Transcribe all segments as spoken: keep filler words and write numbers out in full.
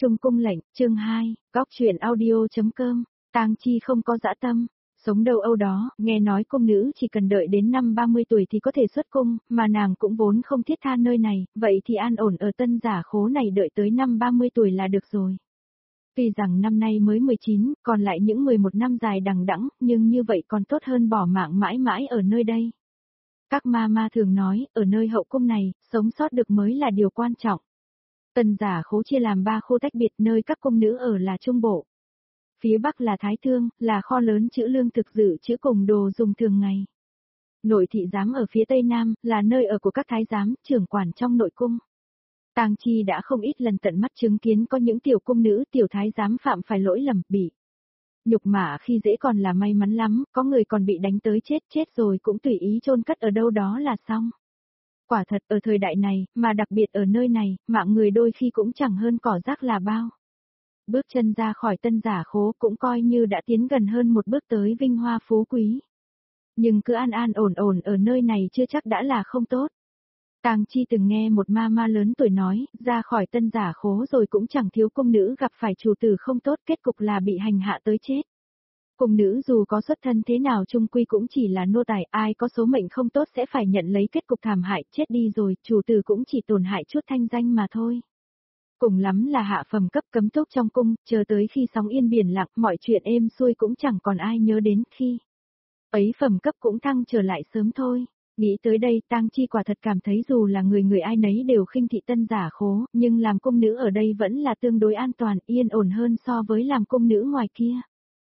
Trung cung lệnh, chương hai, góc truyện audio.com, Tang Chi không có dã tâm, sống đâu âu đó, nghe nói cung nữ chỉ cần đợi đến năm ba mươi tuổi thì có thể xuất cung, mà nàng cũng vốn không thiết tha nơi này, vậy thì an ổn ở Tân Giả Khố này đợi tới năm ba mươi tuổi là được rồi. Tuy rằng năm nay mới mười chín, còn lại những mười một năm dài đằng đẵng, nhưng như vậy còn tốt hơn bỏ mạng mãi mãi ở nơi đây. Các ma ma thường nói, ở nơi hậu cung này, sống sót được mới là điều quan trọng. Tân Giả Khố chia làm ba khu tách biệt, nơi các cung nữ ở là Trung Bộ. Phía Bắc là Thái Thương, là kho lớn trữ lương thực dự trữ cùng đồ dùng thường ngày. Nội thị giám ở phía Tây Nam, là nơi ở của các thái giám, trưởng quản trong nội cung. Tang Chi đã không ít lần tận mắt chứng kiến có những tiểu cung nữ, tiểu thái giám phạm phải lỗi lầm, bị nhục mạ khi dễ còn là may mắn lắm, có người còn bị đánh tới chết, chết rồi cũng tùy ý chôn cất ở đâu đó là xong. Quả thật ở thời đại này, mà đặc biệt ở nơi này, mạng người đôi khi cũng chẳng hơn cỏ rác là bao. Bước chân ra khỏi Tân Giả Khố cũng coi như đã tiến gần hơn một bước tới vinh hoa phú quý. Nhưng cứ an an ổn ổn ở nơi này chưa chắc đã là không tốt. Tang Chi từng nghe một ma ma lớn tuổi nói, ra khỏi Tân Giả Khố rồi cũng chẳng thiếu cung nữ gặp phải chủ tử không tốt, kết cục là bị hành hạ tới chết. Cung nữ dù có xuất thân thế nào chung quy cũng chỉ là nô tài, ai có số mệnh không tốt sẽ phải nhận lấy kết cục thảm hại, chết đi rồi, chủ tử cũng chỉ tổn hại chút thanh danh mà thôi. Cùng lắm là hạ phẩm cấp cấm túc trong cung, chờ tới khi sóng yên biển lặng, mọi chuyện êm xuôi cũng chẳng còn ai nhớ đến khi ấy phẩm cấp cũng thăng trở lại sớm thôi. Nghĩ tới đây, Tang Chi quả thật cảm thấy dù là người người ai nấy đều khinh thị Tân Giả Khố, nhưng làm cung nữ ở đây vẫn là tương đối an toàn, yên ổn hơn so với làm cung nữ ngoài kia.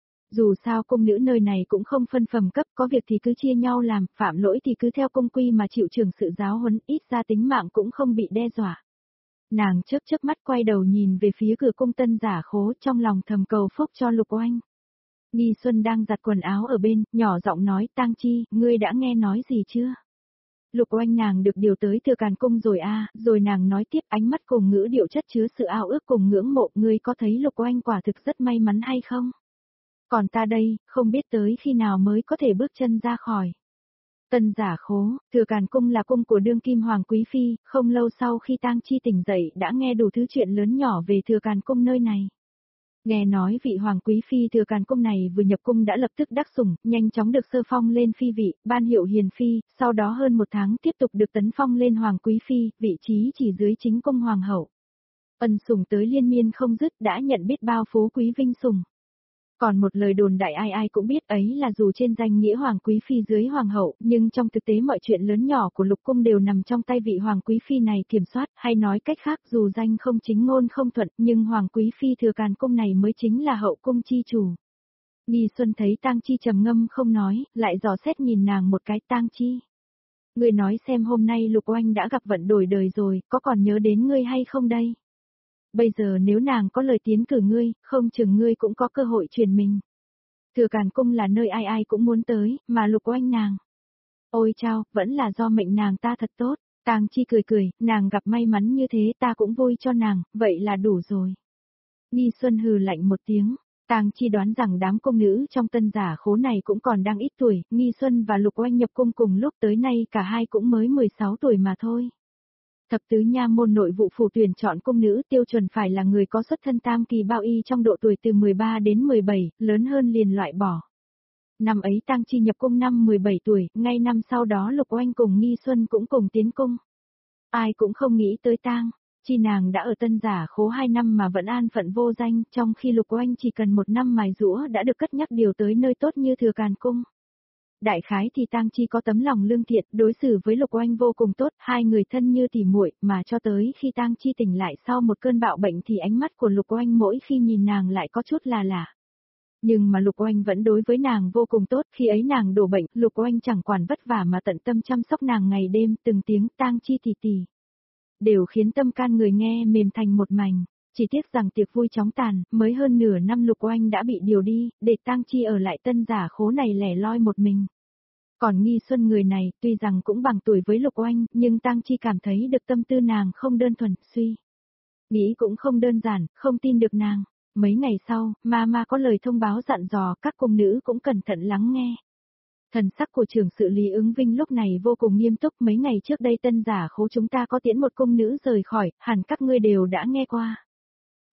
Dù sao cung nữ nơi này cũng không phân phẩm cấp, có việc thì cứ chia nhau làm, phạm lỗi thì cứ theo cung quy mà chịu trưởng sự giáo huấn, ít ra tính mạng cũng không bị đe dọa. Nàng chớp chớp mắt quay đầu nhìn về phía cửa cung Tân Giả Khố, trong lòng thầm cầu phúc cho Lục Oanh. Nghi Xuân đang giặt quần áo ở bên, nhỏ giọng nói, Tang Chi, ngươi đã nghe nói gì chưa? Lục Oanh nàng được điều tới Thừa Càn Cung rồi a, à, rồi nàng nói tiếp, ánh mắt cùng ngữ điệu chất chứa sự ao ước cùng ngưỡng mộ, ngươi có thấy Lục Oanh quả thực rất may mắn hay không? Còn ta đây, không biết tới khi nào mới có thể bước chân ra khỏi Tân Giả Khố. Thừa Càn Cung là cung của đương kim hoàng quý phi, không lâu sau khi Tang Chi tỉnh dậy đã nghe đủ thứ chuyện lớn nhỏ về Thừa Càn Cung nơi này. Nghe nói vị hoàng quý phi Thừa Càn Cung này vừa nhập cung đã lập tức đắc sủng, nhanh chóng được sơ phong lên phi vị, ban hiệu hiền phi, sau đó hơn một tháng tiếp tục được tấn phong lên hoàng quý phi, vị trí chỉ dưới chính cung hoàng hậu. Ân sủng tới liên miên không dứt, đã nhận biết bao phú quý vinh sủng. Còn một lời đồn đại ai ai cũng biết ấy là dù trên danh nghĩa hoàng quý phi dưới hoàng hậu, nhưng trong thực tế mọi chuyện lớn nhỏ của lục cung đều nằm trong tay vị hoàng quý phi này kiểm soát, hay nói cách khác dù danh không chính ngôn không thuận, nhưng hoàng quý phi Thừa Càn Cung này mới chính là hậu cung chi chủ. Nghi Xuân thấy Tang Chi trầm ngâm không nói, lại dò xét nhìn nàng một cái. Tang Chi, ngươi nói xem hôm nay Lục Oanh đã gặp vận đổi đời rồi, có còn nhớ đến ngươi hay không đây? Bây giờ nếu nàng có lời tiến cử ngươi, không chừng ngươi cũng có cơ hội truyền mình. Thừa Càn Cung là nơi ai ai cũng muốn tới, mà Lục Oanh nàng. Ôi chao, vẫn là do mệnh nàng ta thật tốt. Tang Chi cười cười, nàng gặp may mắn như thế ta cũng vui cho nàng, vậy là đủ rồi. Nghi Xuân hừ lạnh một tiếng. Tang Chi đoán rằng đám cung nữ trong Tân Giả Khố này cũng còn đang ít tuổi, Nghi Xuân và Lục Oanh nhập cung cùng lúc tới nay cả hai cũng mới mười sáu tuổi mà thôi. Thập tứ nha môn nội vụ phủ tuyển chọn cung nữ tiêu chuẩn phải là người có xuất thân tam kỳ bao y trong độ tuổi từ mười ba đến mười bảy, lớn hơn liền loại bỏ. Năm ấy Tang Chi nhập cung năm mười bảy tuổi, ngay năm sau đó Lục Oanh cùng Nghi Xuân cũng cùng tiến cung. Ai cũng không nghĩ tới Tang Chi nàng đã ở Tân Giả Khố hai năm mà vẫn an phận vô danh, trong khi Lục Oanh chỉ cần một năm mài giũa đã được cất nhắc điều tới nơi tốt như Thừa Càn Cung. Đại khái thì Tang Chi có tấm lòng lương thiện, đối xử với Lục Oanh vô cùng tốt, hai người thân như tỉ muội, mà cho tới khi Tang Chi tỉnh lại sau một cơn bạo bệnh thì ánh mắt của Lục Oanh mỗi khi nhìn nàng lại có chút là lạ. Nhưng mà Lục Oanh vẫn đối với nàng vô cùng tốt, khi ấy nàng đổ bệnh, Lục Oanh chẳng quản vất vả mà tận tâm chăm sóc nàng ngày đêm, từng tiếng Tang Chi tỉ tỉ đều khiến tâm can người nghe mềm thành một mảnh. Chỉ tiếc rằng tiệc vui chóng tàn, mới hơn nửa năm Lục Oanh đã bị điều đi, để Tang Chi ở lại Tân Giả Khố này lẻ loi một mình. Còn Nghi Xuân người này, tuy rằng cũng bằng tuổi với Lục Oanh, nhưng Tang Chi cảm thấy được tâm tư nàng không đơn thuần, suy nghĩ cũng không đơn giản, không tin được nàng. Mấy ngày sau, ma ma có lời thông báo dặn dò, các cung nữ cũng cẩn thận lắng nghe. Thần sắc của trưởng sự Lý Ứng Vinh lúc này vô cùng nghiêm túc, mấy ngày trước đây Tân Giả Khố chúng ta có tiễn một cung nữ rời khỏi, hẳn các ngươi đều đã nghe qua.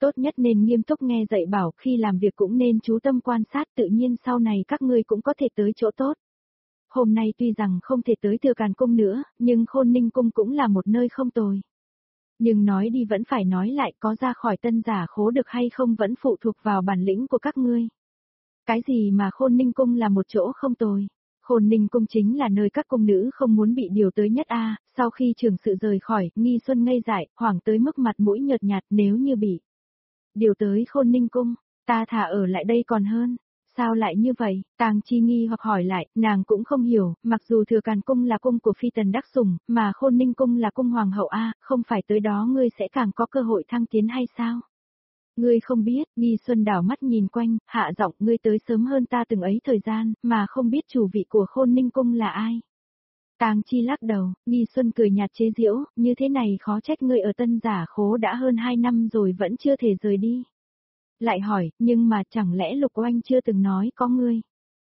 Tốt nhất nên nghiêm túc nghe dạy bảo, khi làm việc cũng nên chú tâm quan sát, tự nhiên sau này các ngươi cũng có thể tới chỗ tốt. Hôm nay tuy rằng không thể tới Thừa Càn Cung nữa, nhưng Khôn Ninh Cung cũng là một nơi không tồi. Nhưng nói đi vẫn phải nói lại, có ra khỏi Tân Giả Khố được hay không vẫn phụ thuộc vào bản lĩnh của các ngươi. Cái gì mà Khôn Ninh Cung là một chỗ không tồi? Khôn Ninh Cung chính là nơi các cung nữ không muốn bị điều tới nhất a. Sau khi trường sự rời khỏi, Nghi Xuân ngây dại, hoảng tới mức mặt mũi nhợt nhạt, nếu như bị điều tới Khôn Ninh Cung, ta thà ở lại đây còn hơn. Sao lại như vậy? Tàng Chi nghi hoặc hỏi lại, nàng cũng không hiểu, mặc dù Thừa Càn Cung là cung của phi tần đắc sủng, mà Khôn Ninh Cung là cung hoàng hậu a, không phải tới đó ngươi sẽ càng có cơ hội thăng tiến hay sao? Ngươi không biết, Nghi Xuân đảo mắt nhìn quanh, hạ giọng, ngươi tới sớm hơn ta từng ấy thời gian, mà không biết chủ vị của Khôn Ninh Cung là ai. Tàng Chi lắc đầu, Nghi Xuân cười nhạt chế giễu, như thế này khó trách ngươi ở Tân Giả Khố đã hơn hai năm rồi vẫn chưa thể rời đi. Lại hỏi, nhưng mà chẳng lẽ Lục Oanh chưa từng nói có ngươi?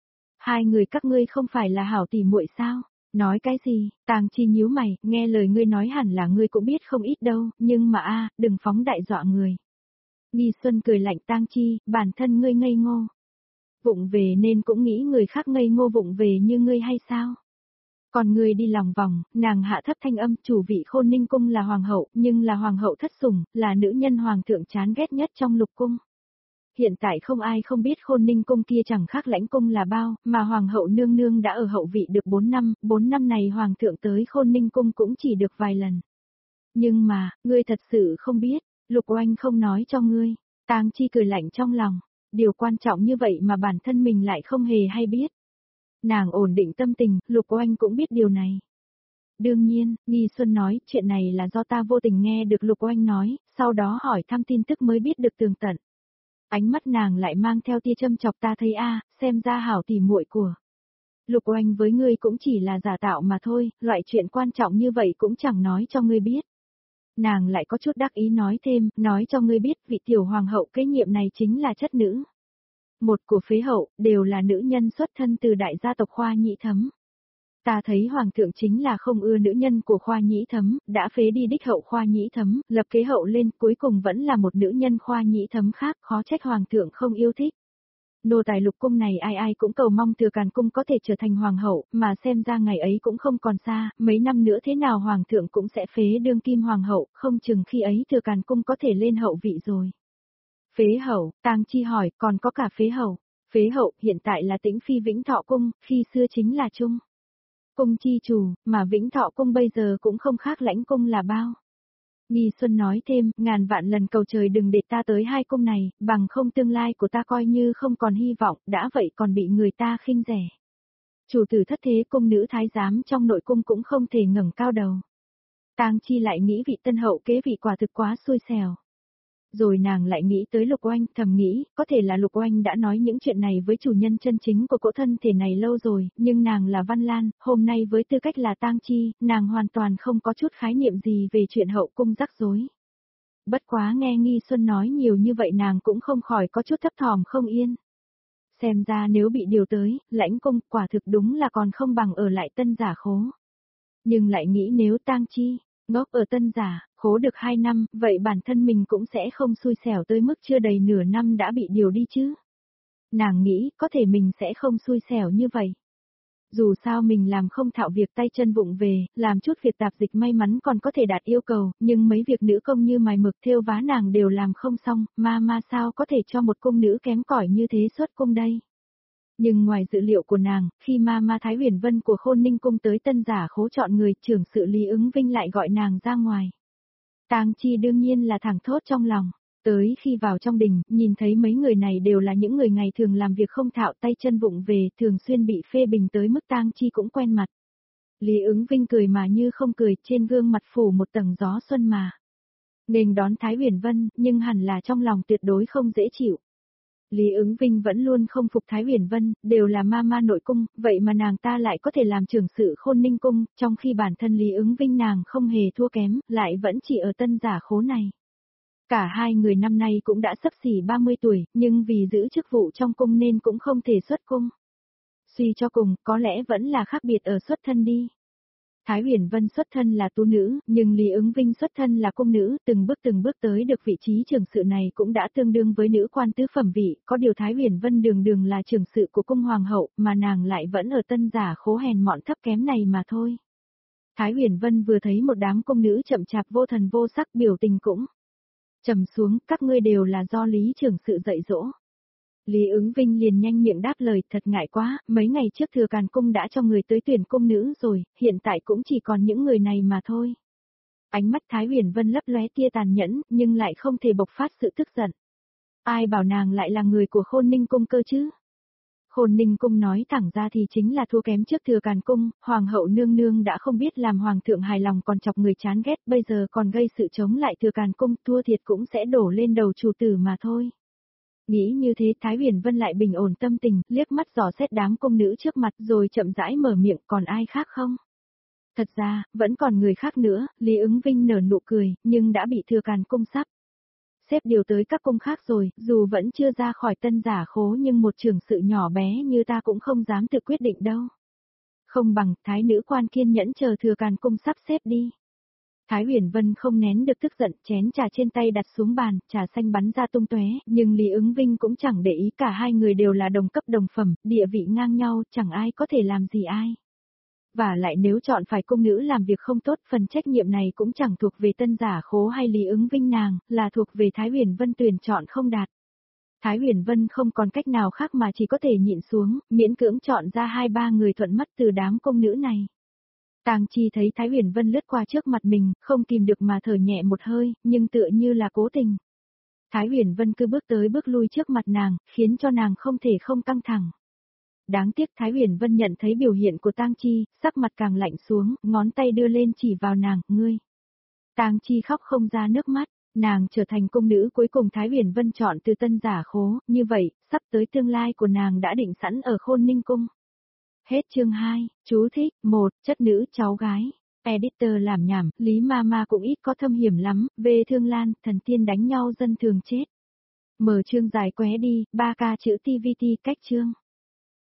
Hai người các ngươi không phải là hảo tỉ muội sao? Nói cái gì? Tàng Chi nhíu mày, nghe lời ngươi nói hẳn là ngươi cũng biết không ít đâu, nhưng mà a, đừng phóng đại dọa người. Nghi Xuân cười lạnh, Tang Chi, bản thân ngươi ngây ngô. Vụng về nên cũng nghĩ người khác ngây ngô vụng về như ngươi hay sao? Còn ngươi đi lòng vòng, nàng hạ thấp thanh âm, chủ vị Khôn Ninh Cung là hoàng hậu, nhưng là hoàng hậu thất sủng, là nữ nhân hoàng thượng chán ghét nhất trong lục cung. Hiện tại không ai không biết Khôn Ninh Cung kia chẳng khác Lãnh Cung là bao, mà hoàng hậu nương nương đã ở hậu vị được bốn năm, bốn năm này hoàng thượng tới Khôn Ninh Cung cũng chỉ được vài lần. Nhưng mà, ngươi thật sự không biết. Lục Oanh không nói cho ngươi. Tang Chi cười lạnh trong lòng. Điều quan trọng như vậy mà bản thân mình lại không hề hay biết. Nàng ổn định tâm tình, Lục Oanh cũng biết điều này. Đương nhiên, Nghi Xuân nói, chuyện này là do ta vô tình nghe được Lục Oanh nói, sau đó hỏi thăm tin tức mới biết được tường tận. Ánh mắt nàng lại mang theo tia châm chọc, ta thấy a, xem ra hảo tỉ muội của Lục Oanh với ngươi cũng chỉ là giả tạo mà thôi, loại chuyện quan trọng như vậy cũng chẳng nói cho ngươi biết. Nàng lại có chút đắc ý nói thêm, nói cho ngươi biết vị tiểu hoàng hậu kế nhiệm này chính là chất nữ. Một của phế hậu, đều là nữ nhân xuất thân từ đại gia tộc Khoa Nhĩ Thấm. Ta thấy hoàng thượng chính là không ưa nữ nhân của Khoa Nhĩ Thấm, đã phế đi đích hậu Khoa Nhĩ Thấm, lập kế hậu lên, cuối cùng vẫn là một nữ nhân Khoa Nhĩ Thấm khác, khó trách hoàng thượng không yêu thích. Nô tài lục cung này ai ai cũng cầu mong Thừa Càn Cung có thể trở thành hoàng hậu, mà xem ra ngày ấy cũng không còn xa, mấy năm nữa thế nào hoàng thượng cũng sẽ phế đương kim hoàng hậu, không chừng khi ấy Thừa Càn Cung có thể lên hậu vị rồi. Phế hậu, Tang Chi hỏi, còn có cả phế hậu. Phế hậu hiện tại là Tĩnh Phi Vĩnh Thọ Cung, khi xưa chính là Trung Cung chi chủ, mà Vĩnh Thọ Cung bây giờ cũng không khác Lãnh Cung là bao. Nghi Xuân nói thêm, ngàn vạn lần cầu trời đừng để ta tới hai cung này, bằng không tương lai của ta coi như không còn hy vọng, đã vậy còn bị người ta khinh rẻ. Chủ tử thất thế cung nữ thái giám trong nội cung cũng không thể ngẩng cao đầu. Tang Chi lại nghĩ vị tân hậu kế vị quả thực quá xui xẻo. Rồi nàng lại nghĩ tới Lục Oanh, thầm nghĩ, có thể là Lục Oanh đã nói những chuyện này với chủ nhân chân chính của cỗ thân thể này lâu rồi, nhưng nàng là Văn Lan, hôm nay với tư cách là Tang Chi, nàng hoàn toàn không có chút khái niệm gì về chuyện hậu cung rắc rối. Bất quá nghe Nghi Xuân nói nhiều như vậy nàng cũng không khỏi có chút thấp thỏm không yên. Xem ra nếu bị điều tới, Lãnh Cung quả thực đúng là còn không bằng ở lại Tân Giả Khố. Nhưng lại nghĩ nếu Tang Chi ngốc ở Tân Giả Khố được hai năm, vậy bản thân mình cũng sẽ không xui xẻo tới mức chưa đầy nửa năm đã bị điều đi chứ. Nàng nghĩ có thể mình sẽ không xui xẻo như vậy. Dù sao mình làm không thạo việc tay chân vụng về, làm chút việc tạp dịch may mắn còn có thể đạt yêu cầu, nhưng mấy việc nữ công như mài mực thêu vá nàng đều làm không xong, ma ma sao có thể cho một cung nữ kém cỏi như thế xuất cung đây. Nhưng ngoài dự liệu của nàng, khi ma ma Thái Huyền Vân của Khôn Ninh Cung tới Tân Giả Khố chọn người, trưởng sự Lý Ứng Vinh lại gọi nàng ra ngoài. Tang Chi đương nhiên là thẳng thốt trong lòng. Tới khi vào trong đình, nhìn thấy mấy người này đều là những người ngày thường làm việc không thạo tay chân vụng về, thường xuyên bị phê bình tới mức Tang Chi cũng quen mặt. Lý Ứng Vinh cười mà như không cười, trên gương mặt phủ một tầng gió xuân mà. Nghênh đón Thái Huyền Vân, nhưng hẳn là trong lòng tuyệt đối không dễ chịu. Lý Ứng Vinh vẫn luôn không phục Thái Huyền Vân, đều là ma ma nội cung, vậy mà nàng ta lại có thể làm trưởng sự Khôn Ninh Cung, trong khi bản thân Lý Ứng Vinh nàng không hề thua kém, lại vẫn chỉ ở Tân Giả Khố này. Cả hai người năm nay cũng đã sắp xỉ ba mươi tuổi, nhưng vì giữ chức vụ trong cung nên cũng không thể xuất cung. Suy cho cùng, có lẽ vẫn là khác biệt ở xuất thân đi. Thái Huyền Vân xuất thân là tú nữ, nhưng Lý Ứng Vinh xuất thân là cung nữ, từng bước từng bước tới được vị trí trưởng sự này cũng đã tương đương với nữ quan tứ phẩm vị, có điều Thái Huyền Vân đường đường là trưởng sự của cung hoàng hậu, mà nàng lại vẫn ở tân giả khố hèn mọn thấp kém này mà thôi. Thái Huyền Vân vừa thấy một đám cung nữ chậm chạp vô thần vô sắc, biểu tình cũng trầm xuống, các ngươi đều là do Lý trưởng sự dạy dỗ. Lý Ứng Vinh liền nhanh miệng đáp lời, thật ngại quá, mấy ngày trước Thừa Càn Cung đã cho người tới tuyển cung nữ rồi, hiện tại cũng chỉ còn những người này mà thôi. Ánh mắt Thái Huyền Vân lấp lóe tia tàn nhẫn, nhưng lại không thể bộc phát sự tức giận. Ai bảo nàng lại là người của Khôn Ninh Cung cơ chứ? Khôn Ninh Cung nói thẳng ra thì chính là thua kém trước Thừa Càn Cung, Hoàng hậu nương nương đã không biết làm Hoàng thượng hài lòng còn chọc người chán ghét, bây giờ còn gây sự chống lại Thừa Càn Cung, thua thiệt cũng sẽ đổ lên đầu chủ tử mà thôi. Nghĩ như thế Thái Huyền Vân lại bình ổn tâm tình, liếc mắt dò xét đám cung nữ trước mặt rồi chậm rãi mở miệng, còn ai khác không? Thật ra, vẫn còn người khác nữa, Lý Ứng Vinh nở nụ cười, nhưng đã bị Thừa Càn Cung sắp xếp điều tới các cung khác rồi, dù vẫn chưa ra khỏi tân giả khố nhưng một trưởng sự nhỏ bé như ta cũng không dám tự quyết định đâu. Không bằng, thái nữ quan kiên nhẫn chờ Thừa Càn Cung sắp xếp đi. Thái Huyền Vân không nén được tức giận, chén trà trên tay đặt xuống bàn, trà xanh bắn ra tung tóe, nhưng Lý Ứng Vinh cũng chẳng để ý, cả hai người đều là đồng cấp đồng phẩm, địa vị ngang nhau, chẳng ai có thể làm gì ai. Và lại nếu chọn phải cung nữ làm việc không tốt, phần trách nhiệm này cũng chẳng thuộc về tân giả khố hay Lý Ứng Vinh nàng, là thuộc về Thái Huyền Vân tuyển chọn không đạt. Thái Huyền Vân không còn cách nào khác mà chỉ có thể nhịn xuống, miễn cưỡng chọn ra hai ba người thuận mắt từ đám cung nữ này. Tàng Chi thấy Thái Huyền Vân lướt qua trước mặt mình, không kìm được mà thở nhẹ một hơi, nhưng tựa như là cố tình. Thái Huyền Vân cứ bước tới bước lui trước mặt nàng, khiến cho nàng không thể không căng thẳng. Đáng tiếc Thái Huyền Vân nhận thấy biểu hiện của Tang Chi, sắc mặt càng lạnh xuống, ngón tay đưa lên chỉ vào nàng, ngươi. Tang Chi khóc không ra nước mắt, nàng trở thành cung nữ cuối cùng Thái Huyền Vân chọn từ tân giả khố, như vậy, sắp tới tương lai của nàng đã định sẵn ở Khôn Ninh Cung. Hết chương hai, chú thích, một, chất nữ cháu gái. Editor làm nhảm, Lý Mama cũng ít có thâm hiểm lắm, về Thương Lan, thần tiên đánh nhau dân thường chết. Mở chương dài qué đi, ba ca chữ tê vê tê cách chương.